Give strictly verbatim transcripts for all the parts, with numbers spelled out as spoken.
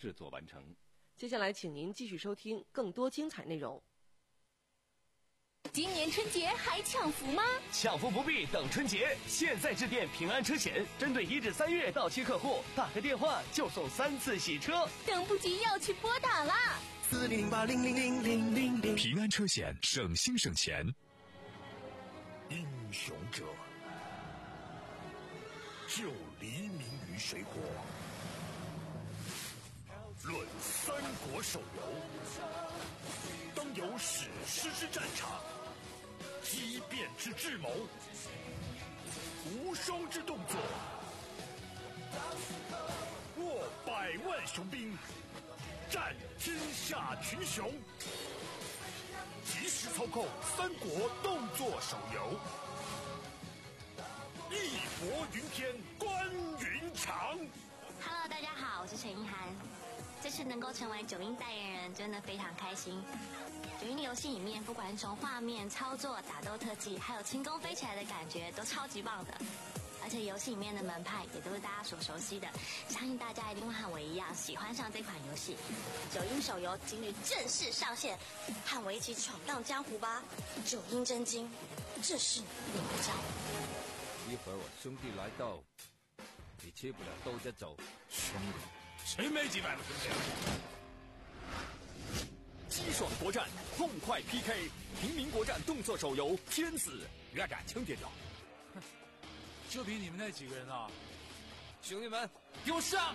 制作完成。 接下来请您继续收听更多精彩内容。 今年春节还抢福吗？ 抢福不必等春节，现在致电平安车险，针对一至三月到期客户，打个电话就送三次洗车， 等不及要去拨打啦！ 四零零八零零零零零零。 平安车险，省心省钱。 英雄者，救黎民于水火。论三国手游，当有史诗之战场，激变之智谋，无双之动作，握百万雄兵，战天下群雄。即时操控三国动作手游，义薄云天，关云长。 Hello， 大家好，我是陈意涵。这次能够成为九阴代言人，真的非常开心。九阴的游戏里面，不管是从画面、操作、打斗特技，还有轻功飞起来的感觉，都超级棒的。而且游戏里面的门派也都是大家所熟悉的，相信大家一定会和我一样喜欢上这款游戏。九阴手游今日正式上线，和我一起闯荡江湖吧！九阴真经，这是你的招。 一会儿我兄弟来到，你吃不了兜着走。 兄弟，谁没几百个兄弟啊？ 激爽国战，痛快 P K， 平民国战动作手游《天子》， 别敢轻点掉。 哼，就凭你们那几个人啊！ 兄弟们， 给我上！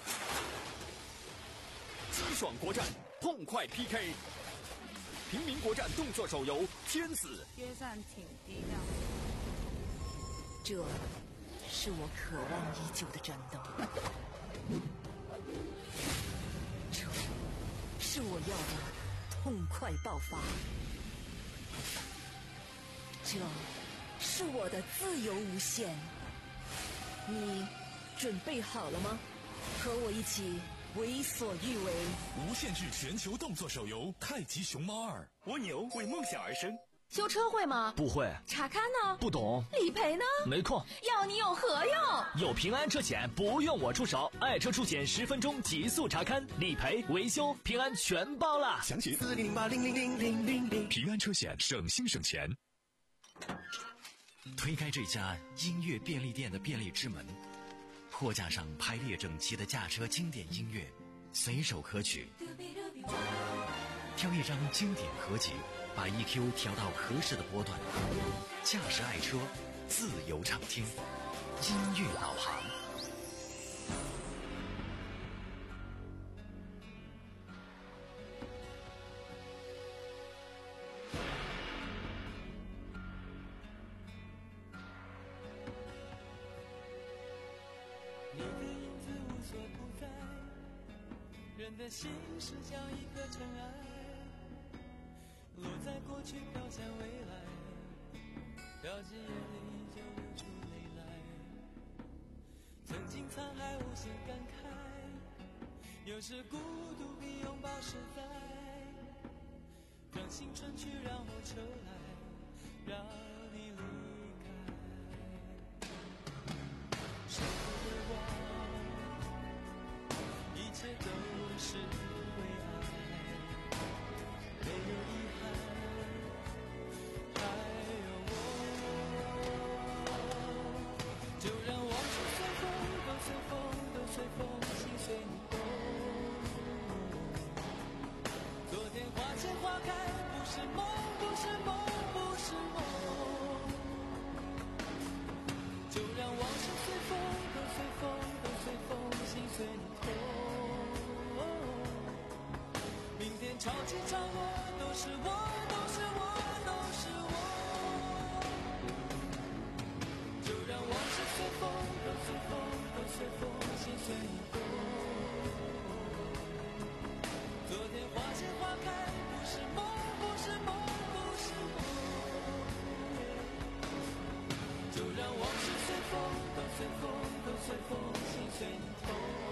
激爽国战，痛快 P K， 平民国战动作手游《天子》。 约战挺低调。 这是我渴望已久的战斗，这是我要的痛快爆发，这是我的自由无限。你准备好了吗？和我一起为所欲为。 无限制全球动作手游《太极熊猫二》。 蜗牛为梦想而生。 修车会吗？ 不会。 查看呢？ 不懂。 理赔呢？ 没空。 要你有何用？ 有平安车险，不用我出手，爱车出险十分钟极速查看、理赔、维修，平安全包啦！ 详情四零零八零零零零零零。 平安车险，省心省钱。 推开这家音乐便利店的便利之门，货架上排列整齐的驾车经典音乐，随手可取。挑一张经典合集，把 E Q 调到合适的波段，驾驶爱车，自由畅听，音乐导航。 你的影子无所不在，人的心是像一颗尘埃，落在过去飘向未来，掉进眼里就流出泪来。曾经沧海无限感慨，有时孤独比拥抱实在，让青春去，让我trở来，让你离开。舍不得忘，一切都是为爱，没有遗憾，还有我。就让往事随风，都随风，都随风，心随你动。昨天花谢花开，不是梦，不是梦，不是梦。就让往事随风，都随风，都随风，心随你痛。明天潮起潮落，都是我，都是我，都是我。就让往事随风，都随风，都随风，心随你动。昨天花谢花开，不是梦，不是梦，不是梦。就让往事随风，都随风，都随风，心随你痛。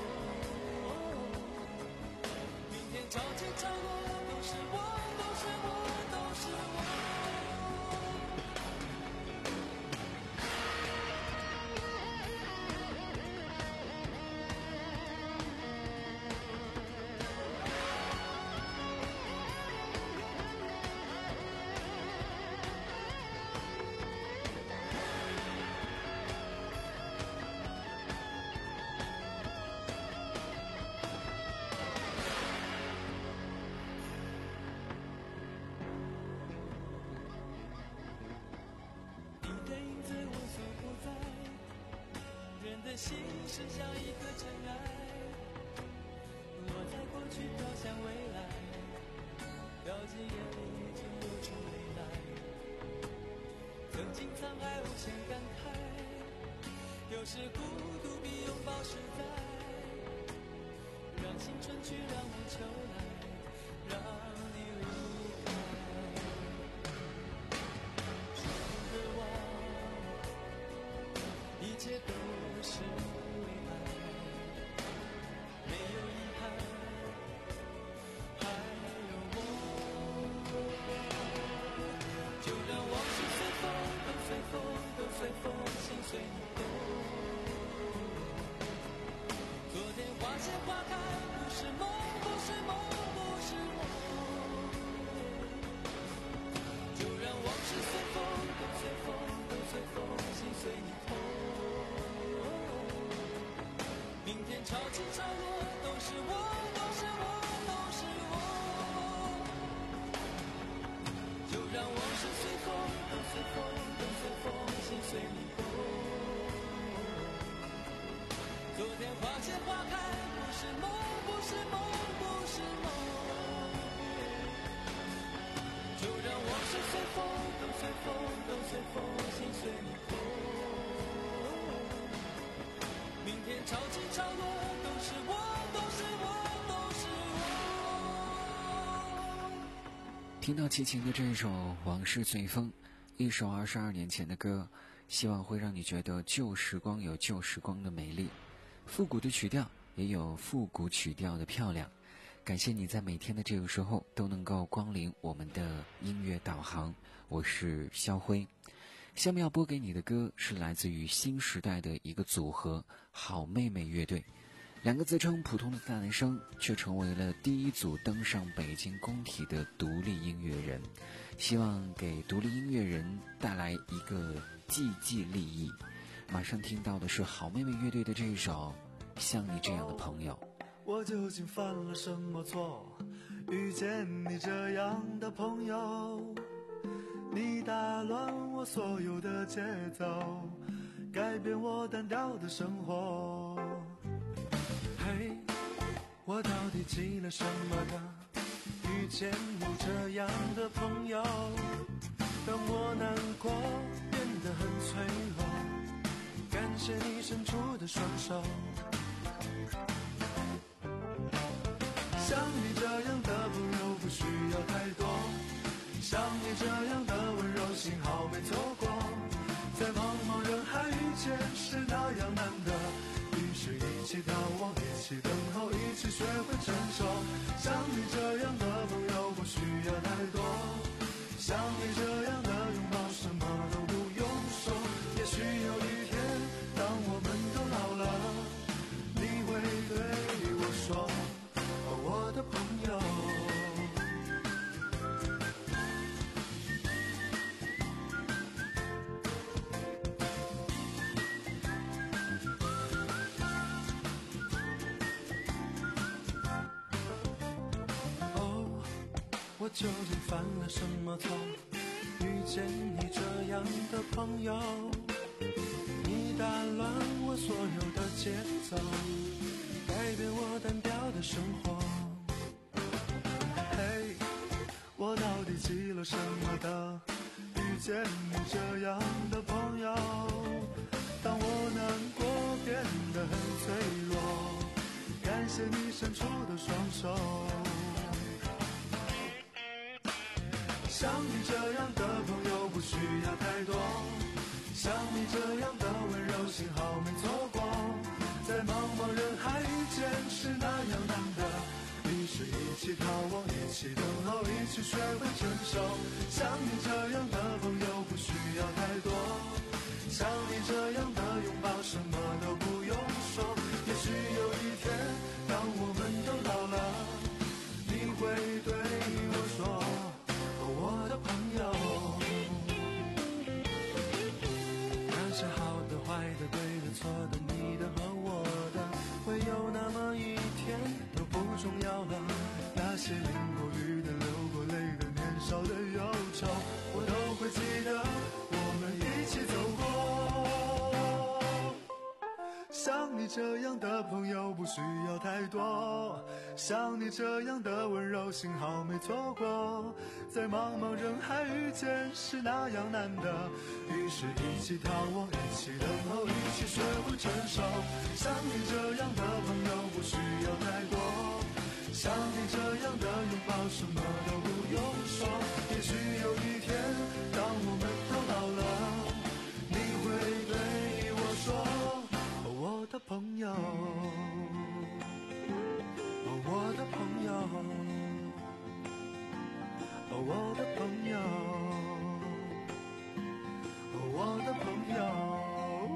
明天潮起潮落，都是我，都是我，都是我。 的心事像一颗尘埃，落在过去飘向未来，掉进眼里就流出泪来。曾经沧海无限感慨，有时孤独比拥抱实在。让青春去，让我秋来，让你离开。说的忘，一切都是为爱，没有遗憾，还有我。就让往事随风，都随风，都随风，心随你动。昨天花谢花开，不是梦，不是梦，不是梦。就让往事随风，都随风，都随风，心随你痛。明天潮起潮落，都是我，都是我，都是我。就让往事随风，都随风，都随风，心随你动。昨天花谢花开，不是梦，不是梦，不是梦。就让往事随风，都随风，都随风，心随你动。明天潮起潮落，都是我，都是我，都是我。 听到齐秦的这一首《往事随风》，一首二十二年前的歌，希望会让你觉得旧时光有旧时光的美丽。复古的曲调也有复古曲调的漂亮。感谢你在每天的这个时候都能够光临我们的音乐导航，我是肖辉。下面要播给你的歌是来自于新时代的一个组合好妹妹乐队，两个自称普通的大男生，却成为了第一组登上北京工体的独立音乐人，希望给独立音乐人带来一个济济利益。马上听到的是好妹妹乐队的这一首《像你这样的朋友》。 我究竟犯了什么错，遇见你这样的朋友？你打乱我所有的节奏，改变我单调的生活。嘿，我到底积了什么的，遇见你这样的朋友？当我难过变得很脆弱，感谢你伸出的双手。像你这样的朋友不需要太多，像你这样的温柔幸好没错过，在茫茫人海遇见是那样难得，于是一起逃亡，一起等候，一起学会承受。像你这样的朋友不需要太多，像你这样的拥抱什么都不用说。也许有一天当我们都老了，你会对我说，我的朋友。哦，我究竟犯了什么错，遇见你这样的朋友？你打乱我所有的节奏，改变我单调的生活。嘿，我到底积了什么的，遇见你这样的朋友？当我难过变得很脆弱，感谢你伸出的双手。像你这样的朋友不需要太多，像你这样的温柔幸好没错过，在茫茫人海遇见是那样难得，于是一起逃亡，一起等候，一起学会承受。像你这样的朋友不需要太多，像你这样的拥抱什么都不用说。也许有一天当我们都老了，你会对我说，我的朋友。那些好的坏的对的错的你的和我的，会有那么一天都不重要了。那些淋过雨的流过泪的年少的忧愁，我都会记得，我们一起走过。像这样的朋友不需要太多，像你这样的温柔幸好没错过，在茫茫人海遇见是那样难得，于是一起逃亡，一起等候，一起学会承受，像你这样的朋友不需要太多，像你这样的拥抱什么都不用说，也许有一天当我们都老了，你会对我说，哦，我的朋友，哦，我的朋友，哦，我的朋友，哦，我的朋友。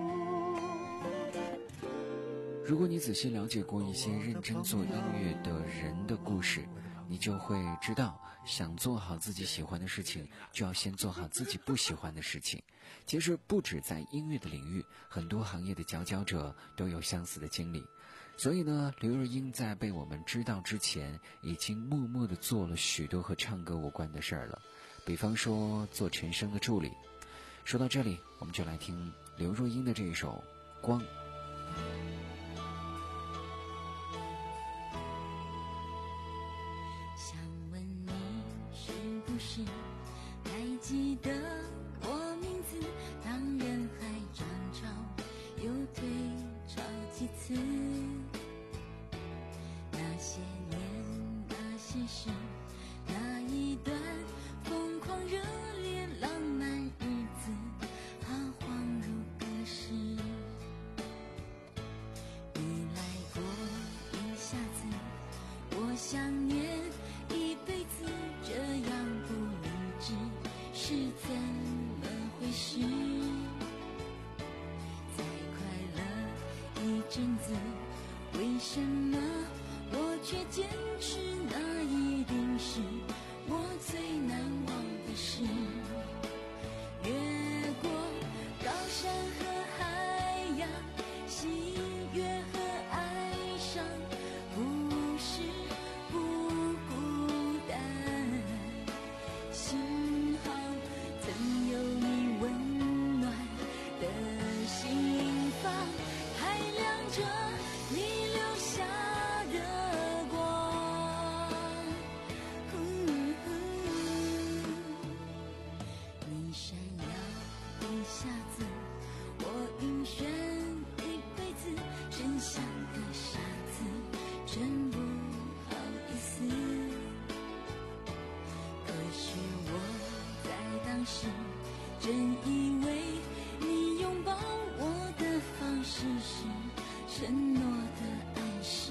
如果你仔细了解过一些认真做音乐的人的故事，你就会知道，想做好自己喜欢的事情，就要先做好自己不喜欢的事情。其实不止在音乐的领域，很多行业的佼佼者都有相似的经历。所以呢，刘若英在被我们知道之前，已经默默地做了许多和唱歌无关的事儿了，比方说做陈升的助理。说到这里，我们就来听刘若英的这一首《光》。 想问你是不是还记得我名字？当人海涨潮又退潮几次，那些年那些事，那一段疯狂热烈浪漫日子，它恍如隔世。你来过一下子，我想念一辈子，这样不理智是怎么回事？再快乐一阵子，为什么我却坚持那一定是我最难忘的事？越过高山和海洋，喜悦和哀伤，不是不孤单，幸好曾有你温暖的心房，还亮着你留下的光。嗯嗯、你闪耀一下子，我晕眩一辈子，真像个傻子，真不好意思。可是我在当时真以为你拥抱我的方式是承诺的暗示。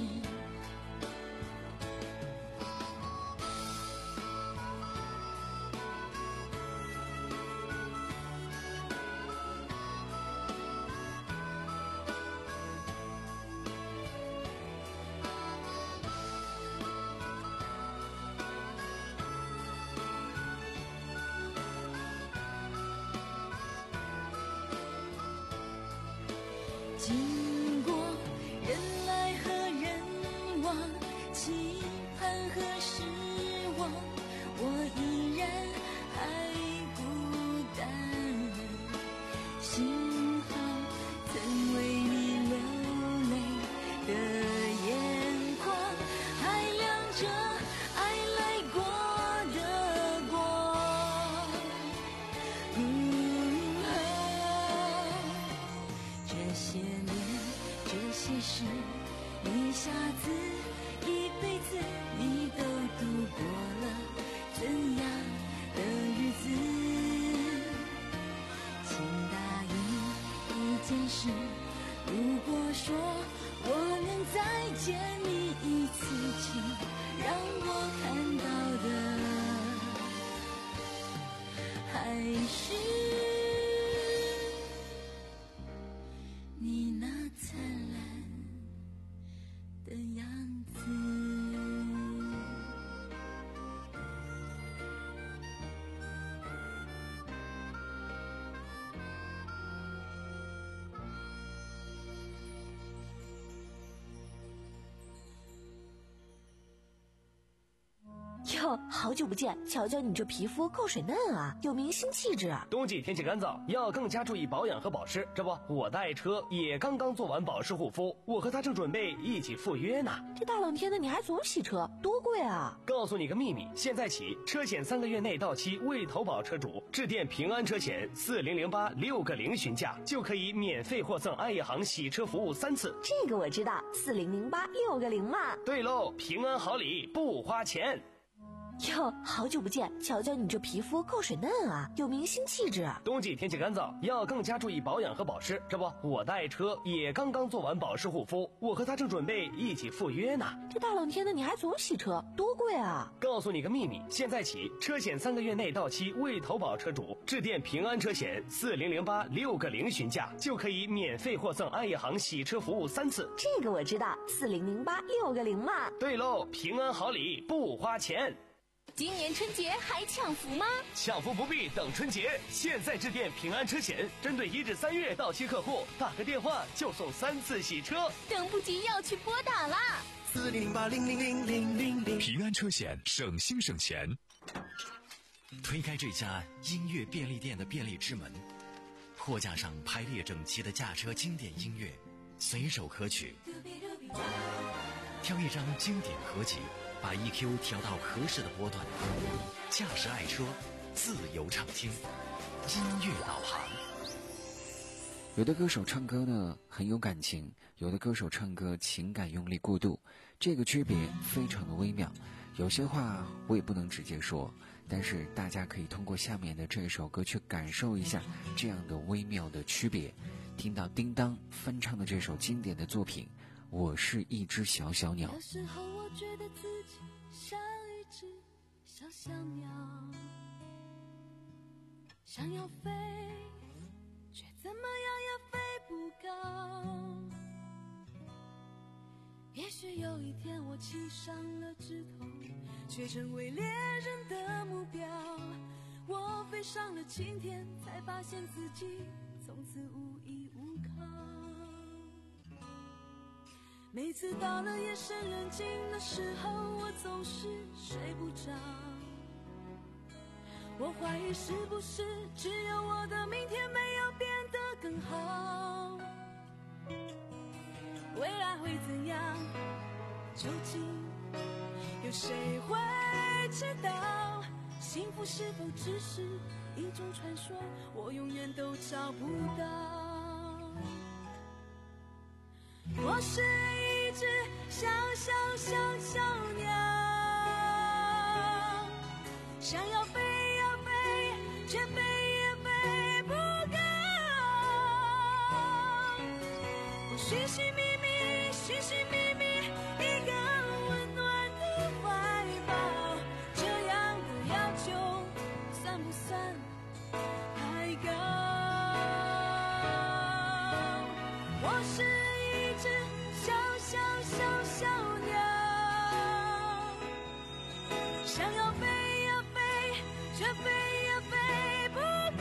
哟，好久不见，瞧瞧你这皮肤够水嫩啊，有明星气质啊。 冬季天气干燥，要更加注意保养和保湿。这不，我的爱车也刚刚做完保湿护肤，我和他正准备一起赴约呢。 这大冷天的你还总洗车，多贵啊！ 告诉你个秘密，现在起车险三个月内到期未投保车主，致电平安车险四零零八六个零询价，就可以免费获赠爱业行洗车服务三次。 这个我知道，四零零八六个零嘛。 对喽，平安好礼不花钱。 哟，好久不见，瞧瞧你这皮肤够水嫩啊，有明星气质啊。 冬季天气干燥，要更加注意保养和保湿。这不，我的爱车也刚刚做完保湿护肤，我和他正准备一起赴约呢。 这大冷天的你还总洗车，多贵啊！ 告诉你个秘密，现在起车险三个月内到期未投保车主，致电平安车险四零零八六个零询价，就可以免费获赠爱业行洗车服务三次。 这个我知道，四零零八六个零嘛。 对喽，平安好礼不花钱。 今年春节还抢福吗？ 抢福不必等春节，现在致电平安车险，针对一至三月到期客户，打个电话就送三次洗车。 等不及要去拨打啦！ 四零零八零零零零零零。 平安车险，省心省钱。 推开这家音乐便利店的便利之门，货架上排列整齐的驾车经典音乐，随手可取。挑一张经典合集，把 E Q 调到合适的波段，驾驶爱车，自由畅听，音乐导航。 有的歌手唱歌呢很有感情，有的歌手唱歌情感用力过度，这个区别非常的微妙。有些话我也不能直接说，但是大家可以通过下面的这首歌去感受一下这样的微妙的区别。听到叮当翻唱的这首经典的作品，我是一只小小鸟。 有时候我觉得自己像一只小小鸟，想要飞，却怎么样也飞不高。也许有一天我栖上了枝头，却成为猎人的目标。我飞上了青天，才发现自己从此无依无靠。每次到了夜深人静的时候，我总是睡不着。我怀疑是不是只有我的明天没有变得更好？未来会怎样？究竟有谁会知道？幸福是否只是一种传说？我永远都找不到。我是一只小小小小鸟，想要飞呀飞，却飞也飞不高。我寻寻觅觅，寻寻觅觅一个温暖的怀抱，这样的要求算不算太高？我是一只小小小小鸟，想要飞呀飞，却飞也飞不高。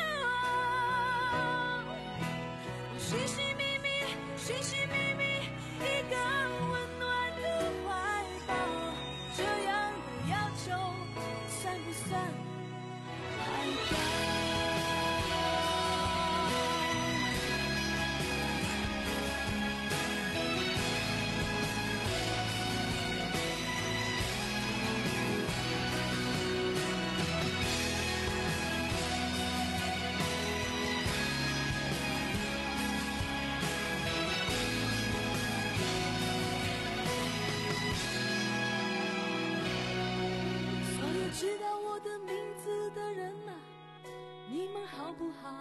我寻寻觅觅，寻寻觅觅一个温暖的怀抱，这样的要求算不算太高？所有知道我的名字的人啊，你们好不好？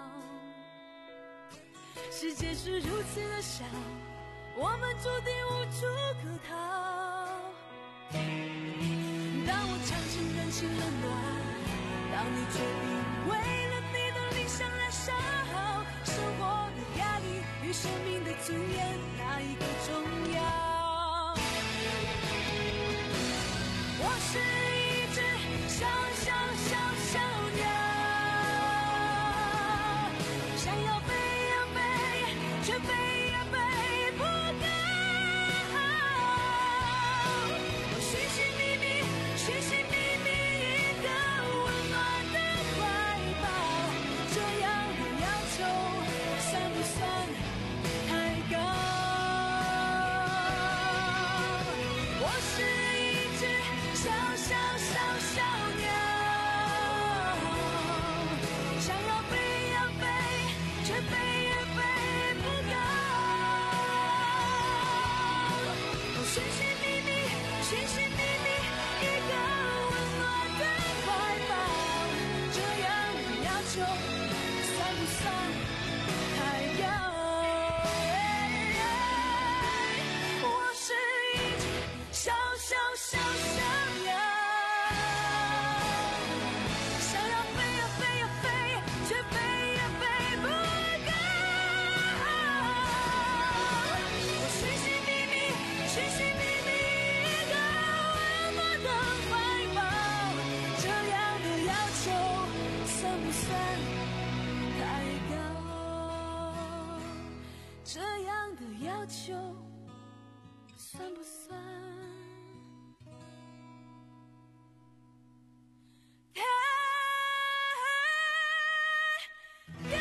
世界是如此的小，我们注定无处可逃。当我尝尽人情冷暖，当你决定为了你的理想燃烧，生活的压力与生命的尊严，哪一个重要？我是一只小小小小鸟，想要飞呀飞，却飞也飞不高。我寻寻觅觅，寻寻觅小想要，想要飞呀飞呀飞，却飞呀飞不高。我寻寻觅觅，寻寻觅觅一个温暖的怀抱，这样的要求算不算太高？这样的要求算不算太高？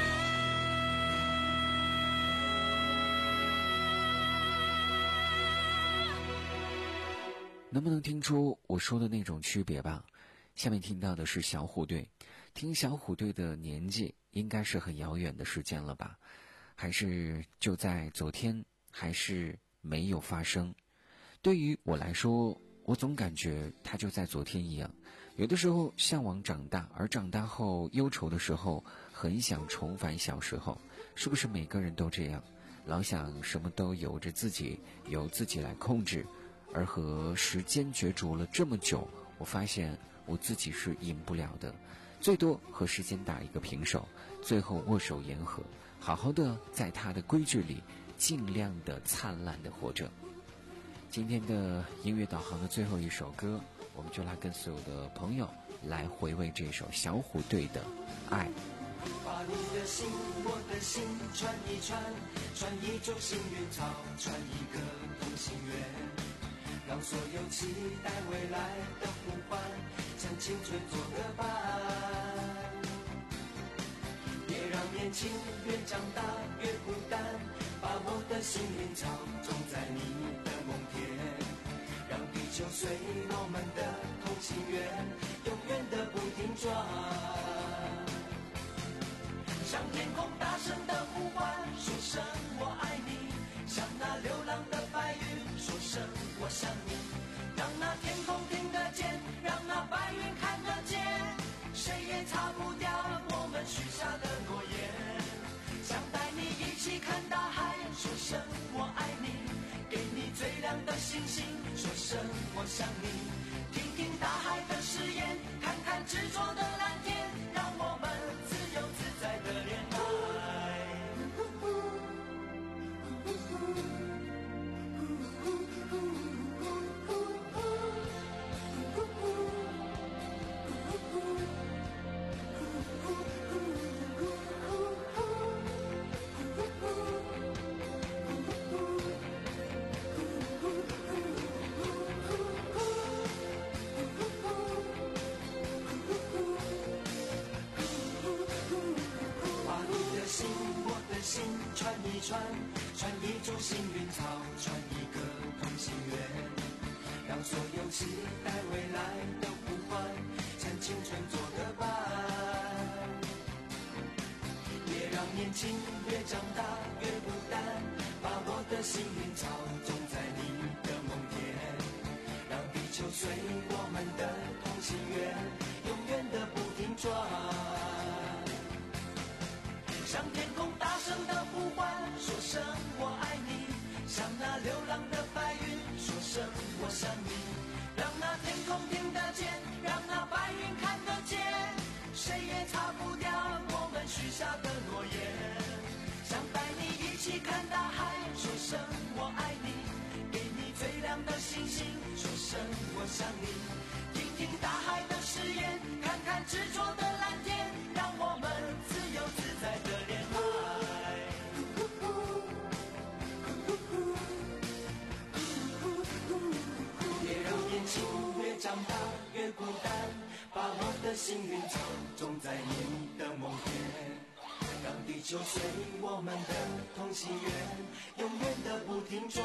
能不能听出我说的那种区别吧？下面听到的是小虎队，听小虎队的年纪应该是很遥远的时间了吧？还是就在昨天？还是没有发生？对于我来说，我总感觉它就在昨天一样。有的时候向往长大，而长大后忧愁的时候，很想重返小时候。是不是每个人都这样？老想什么都由着自己，由自己来控制。而和时间角逐了这么久，我发现我自己是赢不了的，最多和时间打一个平手，最后握手言和，好好的在他的规矩里尽量的灿烂的活着。今天的音乐导航的最后一首歌，我们就来跟所有的朋友来回味这首小虎队的爱。 把你的心我的心串一串，串一株幸运草，串一个同心圆，让所有期待未来的呼唤向青春做个伴。别让年轻越长大越孤单，把我的幸运草种在你的梦田，让地球随我们的同心圆永远的不停转。向天空大声的呼唤，说声我爱你，向那流浪的白云说声我想你，让那天空听得见，让那白云看得见，谁也擦不掉我们许下的诺言。想带你一起看大海，说声我爱你，给你最亮的星星，说声我想你，听听大海的誓言，看看执着的蓝天，让我们自由自在的恋爱。心串一串，串一株幸运草，串一个同心圆，让所有期待未来的呼唤向青春做个伴。别让年轻越长大越孤单，把我的幸运草种在你的梦田，让地球随我们的同心圆永远的不停转。向天空大声的呼唤，说声我爱你，向那流浪的白云说声我想你，让那天空听得见，让那白云看得见，谁也擦不掉我们许下的诺言。想带你一起看大海，说声我爱你，给你最亮的星星，说声我想你，听听大海的誓言，看看执着的蓝天，让我们自由自在的恋爱。别让年轻越长大越孤单，把我的幸运草种在你的梦田，让地球随我们的同心圆永远的不停转。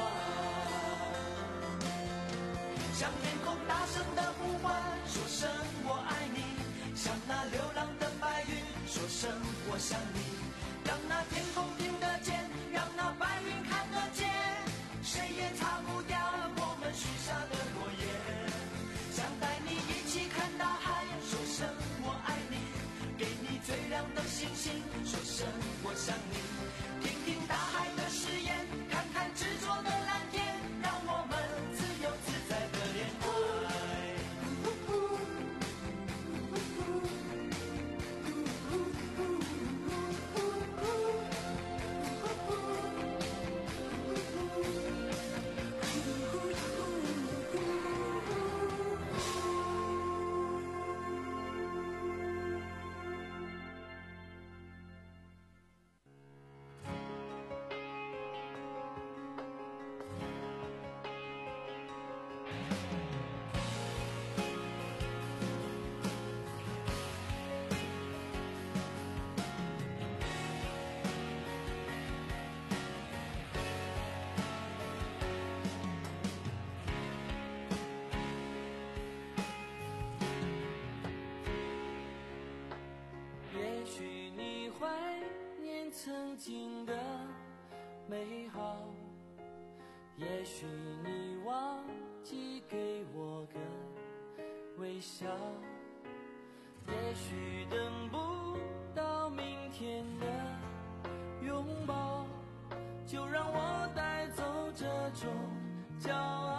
向天空大声的呼唤，说声我爱你，向那流浪的白云说声我想你，让那天空听得见，让那白云看得见，谁也擦不掉我们许下的诺言。想带你一起看大海，说声我爱你，给你最亮的星星，说声我想你，听听大海的誓言，看看执着的蓝天，让我们自由自在的恋爱。 经的美好，也许你忘记给我个微笑，也许等不到明天的拥抱，就让我带走这种骄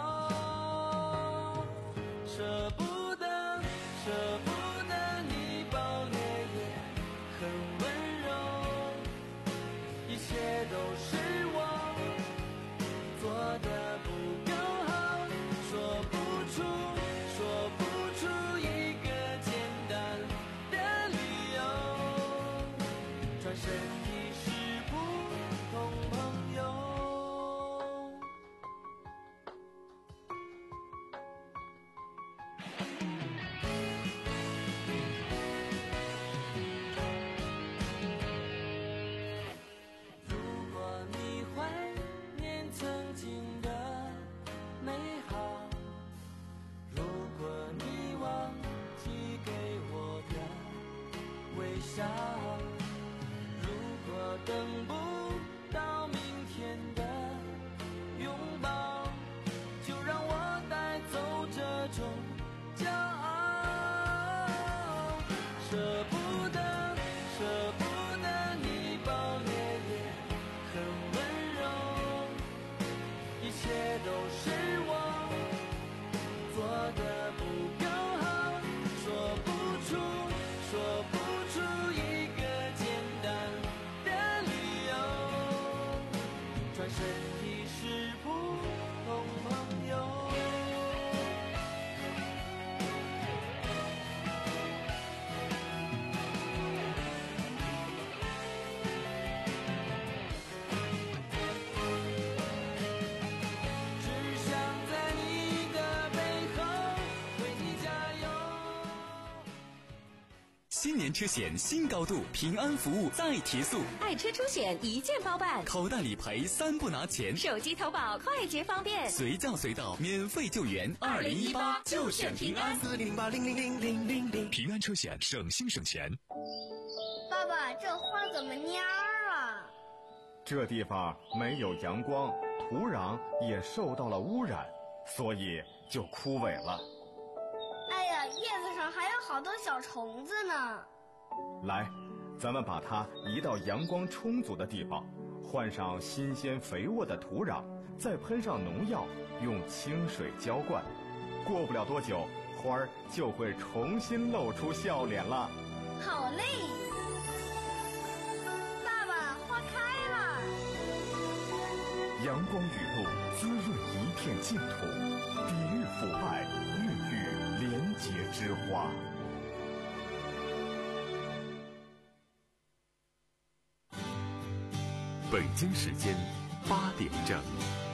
傲。舍不得，舍不得你暴烈也很温柔，一切都是我做的不够好，说不出，说不出一个简单的理由，转身已是普通朋友。如果你怀念曾经的美好，如果你忘记给我的微笑，如果等不到明天的拥抱，就让我带走这种骄傲。舍不得，舍不得你暴烈也很温柔，一切都是我做的不够好，说不出，说不出一个简单的理由，转身已是普通朋友。只想在你的背后为你加油。 新年车险新高度，平安服务再提速， 爱车出险一键包办， 口袋理赔三不拿钱， 手机投保快捷方便， 随叫随到，免费救援。 二零一八就选平安， 四零八零零零零零零。 平安车险，省心省钱。 爸爸，这花怎么蔫儿了？ 这地方没有阳光，土壤也受到了污染，所以就枯萎了。 哎呀，叶子上还有好多小虫子呢。 来，咱们把它移到阳光充足的地方，换上新鲜肥沃的土壤，再喷上农药，用清水浇灌。过不了多久，花儿就会重新露出笑脸了。 好嘞，爸爸，花开了。 阳光雨露滋润一片净土，抵御腐败，孕育廉洁之花。 北京时间八点整。